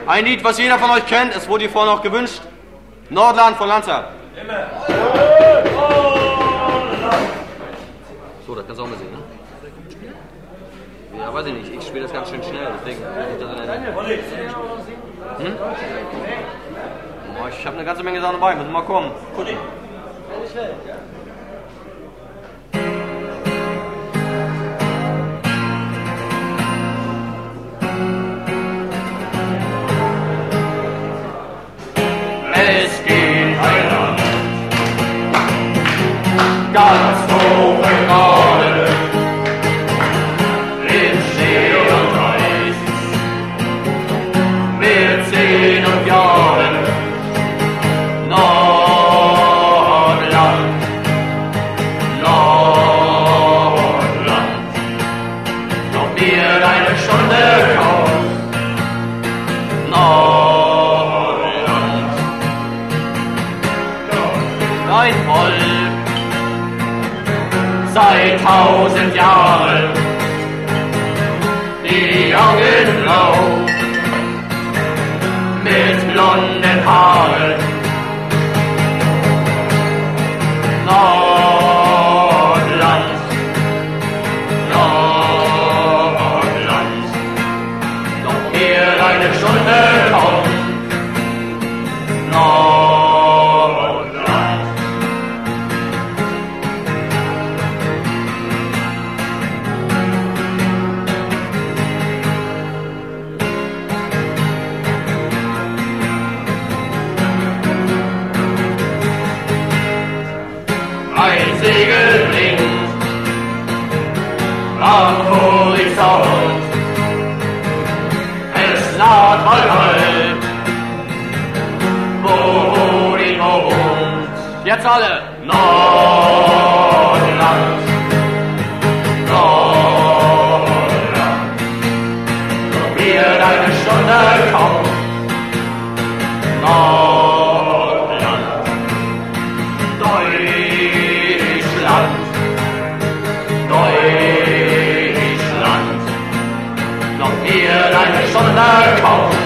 Ein Lied, was jeder von euch kennt, es wurde hier vorhin auch gewünscht. Nordland von Lanza. So, das kannst du auch mal sehen, ne? Ja, weiß ich nicht. Ich spiele das ganz schön schnell, deswegen. Oh, ich habe eine ganze Menge Sachen dabei, müssen wir mal kommen. Es geht ein Land ganz hoch im Norden, im Schnee und Eis, mit 10 und Jahren. Nordland, Nordland, noch mir deine Stunde kaum. Nordland, dein Volk seit 1000 Jahren, die Augen blau, mit blonden Haaren. Nordland, Nordland, noch ehe deine Stunde kommt. Nordland. Ein Segel blinkt am Horizont, es naht mal halb, wo die wohnt. Jetzt alle! Nordland, Nordland, noch mir deine Stunde kommt. Nordland, Deutschland, Deutschland, noch ehe deine Stunde kommt.